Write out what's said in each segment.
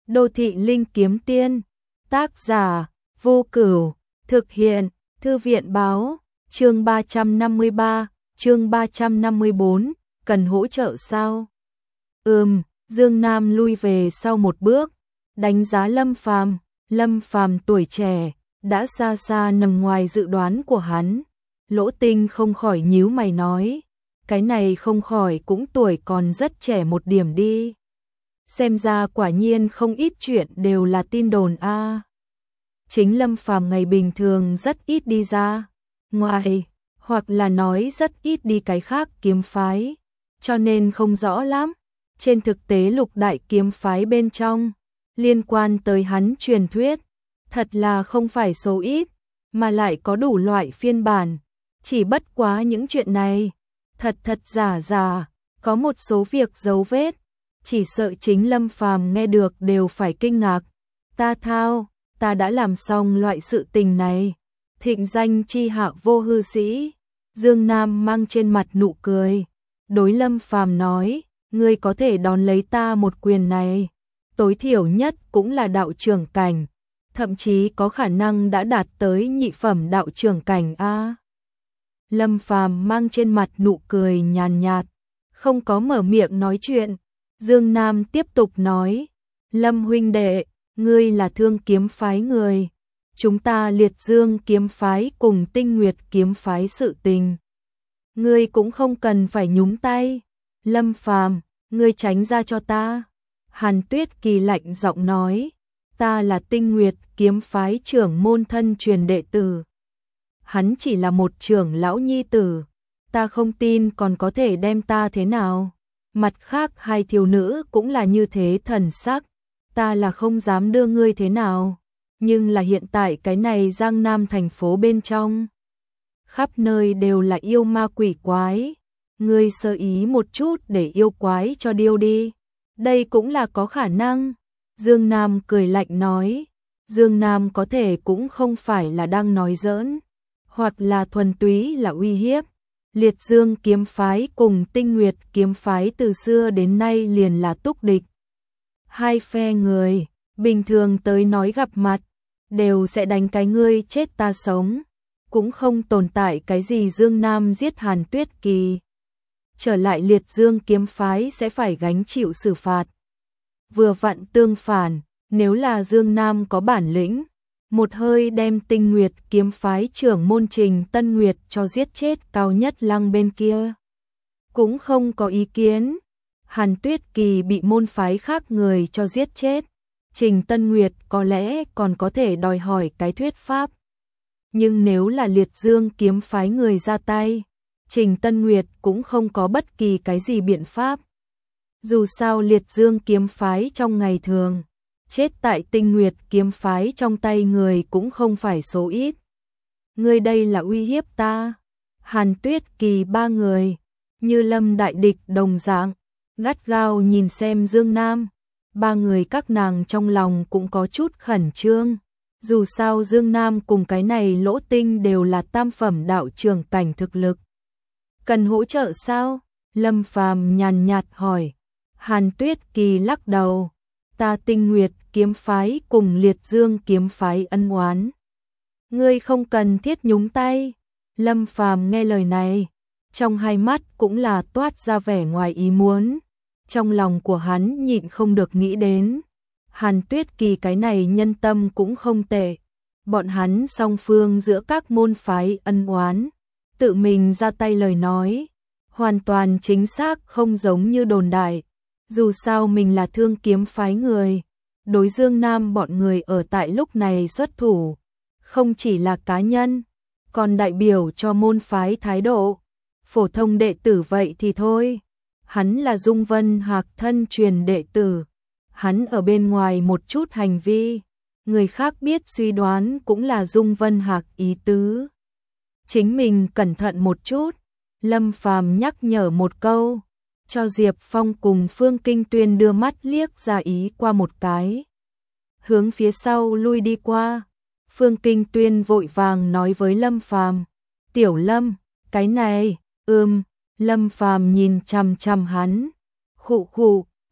Đô thị linh kiếm tiên, tác giả Vô Cửu, thực hiện Thư viện báo, chương 353, chương 354, cần hỗ trợ sao? Dương Nam lui về sau một bước, đánh giá Lâm Phàm tuổi trẻ, đã xa xa nằm ngoài dự đoán của hắn. Lỗ Tinh không khỏi nhíu mày nói, cái này không khỏi cũng tuổi còn rất trẻ một điểm đi. Xem ra quả nhiên không ít chuyện đều là tin đồn a. Chính Lâm Phàm ngày bình thường rất ít đi ra ngoài, hoặc là nói rất ít đi cái khác kiếm phái, cho nên không rõ lắm. Trên thực tế lục đại kiếm phái bên trong, liên quan tới hắn truyền thuyết, thật là không phải số ít, mà lại có đủ loại phiên bản. Chỉ bất quá những chuyện này, thật giả, có một số việc dấu vết, chỉ sợ chính Lâm Phàm nghe được đều phải kinh ngạc. Ta đã làm xong loại sự tình này, thịnh danh chi hạ vô hư sĩ. Dương Nam mang trên mặt nụ cười, đối Lâm Phàm nói, ngươi có thể đón lấy ta một quyền này, tối thiểu nhất cũng là đạo trưởng cảnh, thậm chí có khả năng đã đạt tới nhị phẩm đạo trưởng cảnh a. Lâm Phàm mang trên mặt nụ cười nhàn nhạt, không có mở miệng nói chuyện. Dương Nam tiếp tục nói, Lâm huynh đệ, ngươi là Thương kiếm phái người, chúng ta Liệt Dương kiếm phái cùng Tinh Nguyệt kiếm phái sự tình, ngươi cũng không cần phải nhúng tay. Lâm Phàm, ngươi tránh ra cho ta. Hàn Tuyết Kỳ lạnh giọng nói, ta là Tinh Nguyệt kiếm phái trưởng môn thân truyền đệ tử, hắn chỉ là một trưởng lão nhi tử, ta không tin còn có thể đem ta thế nào. Mặt khác hai thiếu nữ cũng là như thế thần sắc, ta là không dám đưa ngươi thế nào, nhưng là hiện tại cái này Giang Nam thành phố bên trong, khắp nơi đều là yêu ma quỷ quái, ngươi sơ ý một chút để yêu quái cho điêu đi, đây cũng là có khả năng. Dương Nam cười lạnh nói, Dương Nam có thể cũng không phải là đang nói giỡn, hoặc là thuần túy là uy hiếp. Liệt Dương kiếm phái cùng Tinh Nguyệt kiếm phái từ xưa đến nay liền là túc địch. Hai phe người, bình thường tới nói gặp mặt, đều sẽ đánh cái ngươi chết ta sống, cũng không tồn tại cái gì Dương Nam giết Hàn Tuyết Kỳ. Trở lại Liệt Dương kiếm phái sẽ phải gánh chịu xử phạt. Vừa vặn tương phản, nếu là Dương Nam có bản lĩnh, một hơi đem Tinh Nguyệt kiếm phái trưởng môn Trình Tân Nguyệt cho giết chết Cao Nhất Lăng bên kia, cũng không có ý kiến. Hàn Tuyết Kỳ bị môn phái khác người cho giết chết, Trình Tân Nguyệt có lẽ còn có thể đòi hỏi cái thuyết pháp. Nhưng nếu là Liệt Dương kiếm phái người ra tay, Trình Tân Nguyệt cũng không có bất kỳ cái gì biện pháp. Dù sao Liệt Dương kiếm phái trong ngày thường, chết tại Tinh Nguyệt kiếm phái trong tay người cũng không phải số ít. Ngươi đây là uy hiếp ta. Hàn Tuyết Kỳ ba người, như lâm đại địch đồng dạng, gắt gao nhìn xem Dương Nam. Ba người các nàng trong lòng cũng có chút khẩn trương. Dù sao Dương Nam cùng cái này Lỗ Tinh đều là tam phẩm đạo trưởng cảnh thực lực. Cần hỗ trợ sao? Lâm Phàm nhàn nhạt hỏi. Hàn Tuyết Kỳ lắc đầu. Ta Tinh Nguyệt kiếm phái cùng Liệt Dương kiếm phái ân oán, ngươi không cần thiết nhúng tay. Lâm Phàm nghe lời này, trong hai mắt cũng là toát ra vẻ ngoài ý muốn. Trong lòng của hắn nhịn không được nghĩ đến, Hàn Tuyết Kỳ cái này nhân tâm cũng không tệ. Bọn hắn song phương giữa các môn phái ân oán, tự mình ra tay lời nói, hoàn toàn chính xác không giống như đồn đại. Dù sao mình là Thương kiếm phái người, đối Dương Nam bọn người ở tại lúc này xuất thủ, không chỉ là cá nhân, còn đại biểu cho môn phái thái độ. Phổ thông đệ tử vậy thì thôi, hắn là Dung Vân Hạc thân truyền đệ tử, hắn ở bên ngoài một chút hành vi, người khác biết suy đoán cũng là Dung Vân Hạc ý tứ. Chính mình cẩn thận một chút. Lâm Phàm nhắc nhở một câu, cho Diệp Phong cùng Phương Kinh Tuyên đưa mắt liếc ra ý qua một cái, hướng phía sau lui đi qua. Phương Kinh Tuyên vội vàng nói với Lâm Phàm, Tiểu Lâm, cái này, Lâm Phàm nhìn chằm chằm hắn, khụ khụ,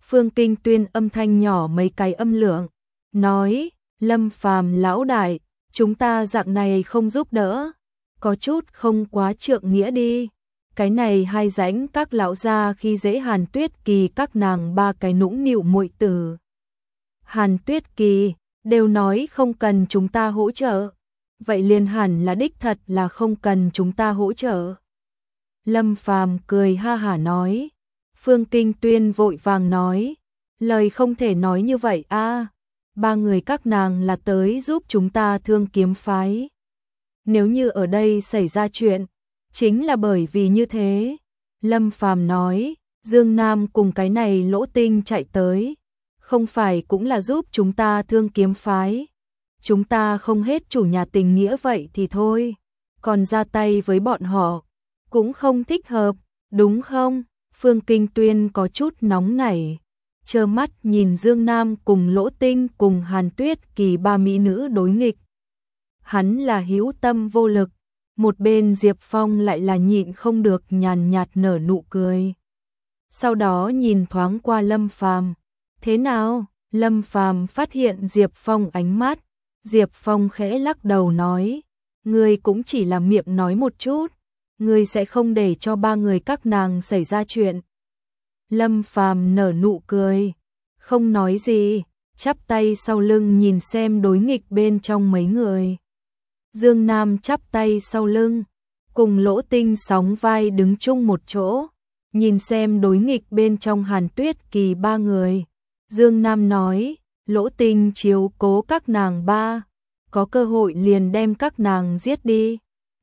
Phương Kinh Tuyên âm thanh nhỏ mấy cái âm lượng, nói, Lâm Phàm lão đại, chúng ta dạng này không giúp đỡ, có chút không quá trượng nghĩa đi. Cái này hai rãnh các lão gia khi dễ Hàn Tuyết Kỳ các nàng ba cái nũng nịu muội tử. Hàn Tuyết Kỳ đều nói không cần chúng ta hỗ trợ, vậy liền hẳn là đích thật là không cần chúng ta hỗ trợ. Lâm Phàm cười ha hả nói. Phương Kinh Tuyên vội vàng nói, lời không thể nói như vậy a, ba người các nàng là tới giúp chúng ta Thương Kiếm phái. Nếu như ở đây xảy ra chuyện, chính là bởi vì như thế. Lâm Phàm nói, Dương Nam cùng cái này Lỗ Tinh chạy tới, không phải cũng là giúp chúng ta Thương Kiếm phái. Chúng ta không hết chủ nhà tình nghĩa vậy thì thôi, còn ra tay với bọn họ cũng không thích hợp, đúng không? Phương Kinh Tuyên có chút nóng nảy, trơ mắt nhìn Dương Nam cùng Lỗ Tinh cùng Hàn Tuyết Kỳ ba mỹ nữ đối nghịch. Hắn là hữu tâm vô lực, một bên Diệp Phong lại là nhịn không được nhàn nhạt nở nụ cười. Sau đó nhìn thoáng qua Lâm Phàm, thế nào? Lâm Phàm phát hiện Diệp Phong ánh mắt, Diệp Phong khẽ lắc đầu nói, ngươi cũng chỉ là miệng nói một chút, ngươi sẽ không để cho ba người các nàng xảy ra chuyện. Lâm Phàm nở nụ cười, không nói gì, chắp tay sau lưng nhìn xem đối nghịch bên trong mấy người. Dương Nam chắp tay sau lưng, cùng Lỗ Tinh sóng vai đứng chung một chỗ, nhìn xem đối nghịch bên trong Hàn Tuyết Kỳ ba người. Dương Nam nói, Lỗ Tinh chiếu cố các nàng ba, có cơ hội liền đem các nàng giết đi.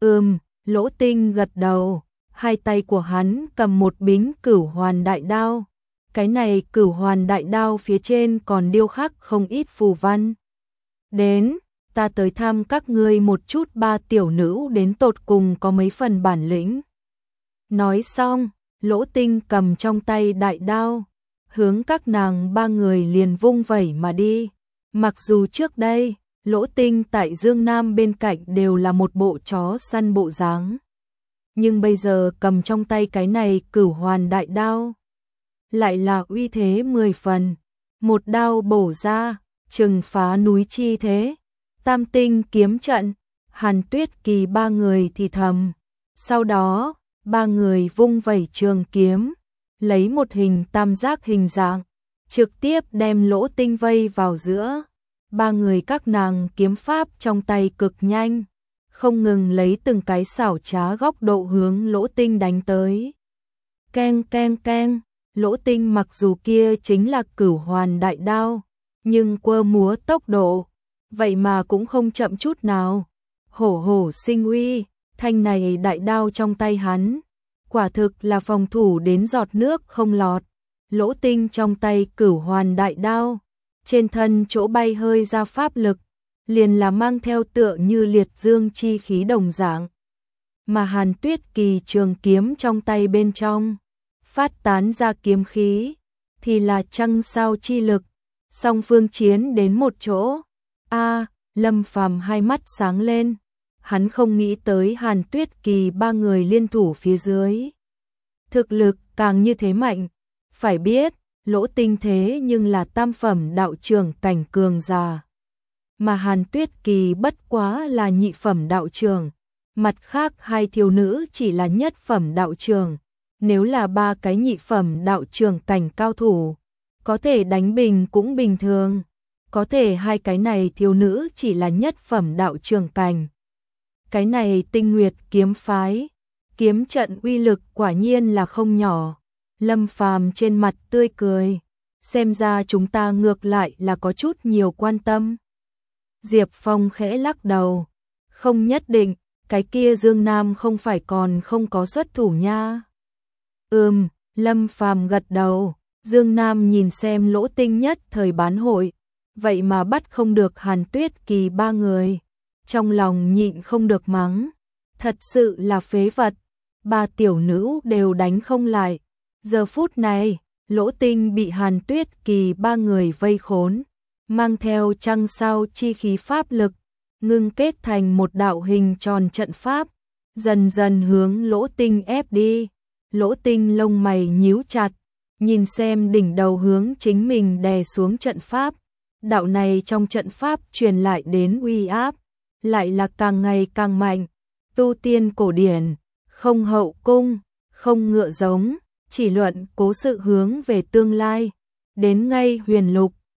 Lỗ Tinh gật đầu, hai tay của hắn cầm một bính Cửu Hoàn đại đao. Cái này Cửu Hoàn đại đao phía trên còn điêu khắc không ít phù văn. Đến, ta tới thăm các ngươi một chút, ba tiểu nữ đến tột cùng có mấy phần bản lĩnh. Nói xong, Lỗ Tinh cầm trong tay đại đao, hướng các nàng ba người liền vung vẩy mà đi. Mặc dù trước đây, Lỗ Tinh tại Dương Nam bên cạnh đều là một bộ chó săn bộ dáng, nhưng bây giờ cầm trong tay cái này Cửu Hoàn đại đao, lại là uy thế 10 phần, một đao bổ ra, trừng phá núi chi thế. Tam tinh kiếm trận, Hàn Tuyết Kỳ ba người thì thầm. Sau đó, ba người vung vẩy trường kiếm, lấy một hình tam giác hình dạng, trực tiếp đem Lỗ Tinh vây vào giữa. Ba người các nàng kiếm pháp trong tay cực nhanh, không ngừng lấy từng cái xảo trá góc độ hướng Lỗ Tinh đánh tới. Keng keng keng, Lỗ Tinh mặc dù kia chính là Cửu Hoàn đại đao, nhưng quơ múa tốc độ, vậy mà cũng không chậm chút nào. Hổ hổ sinh uy, thanh này đại đao trong tay hắn, quả thực là phòng thủ đến giọt nước không lọt. Lỗ Tinh trong tay Cửu Hoàn đại đao, trên thân chỗ bay hơi ra pháp lực, liền là mang theo tựa như liệt dương chi khí đồng dạng. Mà Hàn Tuyết Kỳ trường kiếm trong tay bên trong, phát tán ra kiếm khí, thì là trăng sao chi lực, song phương chiến đến một chỗ. Lâm Phàm hai mắt sáng lên, hắn không nghĩ tới Hàn Tuyết Kỳ ba người liên thủ phía dưới, thực lực càng như thế mạnh. Phải biết, Lỗ Tinh thế nhưng là tam phẩm đạo trưởng cảnh cường giả, mà Hàn Tuyết Kỳ bất quá là nhị phẩm đạo trưởng, mặt khác hai thiếu nữ chỉ là nhất phẩm đạo trưởng. Nếu là ba cái nhị phẩm đạo trưởng cảnh cao thủ, có thể đánh bình cũng bình thường, có thể hai cái này thiếu nữ chỉ là nhất phẩm đạo trưởng cảnh. Cái này Tinh Nguyệt kiếm phái, kiếm trận uy lực quả nhiên là không nhỏ. Lâm Phàm trên mặt tươi cười, xem ra chúng ta ngược lại là có chút nhiều quan tâm. Diệp Phong khẽ lắc đầu, không nhất định, cái kia Dương Nam không phải còn không có xuất thủ nha. Lâm Phàm gật đầu, Dương Nam nhìn xem Lỗ Tinh nhất thời bán hội, vậy mà bắt không được Hàn Tuyết Kỳ ba người, trong lòng nhịn không được mắng, thật sự là phế vật, ba tiểu nữ đều đánh không lại. Giờ phút này, Lỗ Tinh bị Hàn Tuyết Kỳ ba người vây khốn, mang theo trăng sao chi khí pháp lực, ngưng kết thành một đạo hình tròn trận pháp, dần dần hướng Lỗ Tinh ép đi. Lỗ Tinh lông mày nhíu chặt, nhìn xem đỉnh đầu hướng chính mình đè xuống trận pháp, đạo này trong trận pháp truyền lại đến uy áp, lại là càng ngày càng mạnh, tu tiên cổ điển, không hậu cung, không ngựa giống, chỉ luận cố sự hướng về tương lai, đến ngay huyền lục,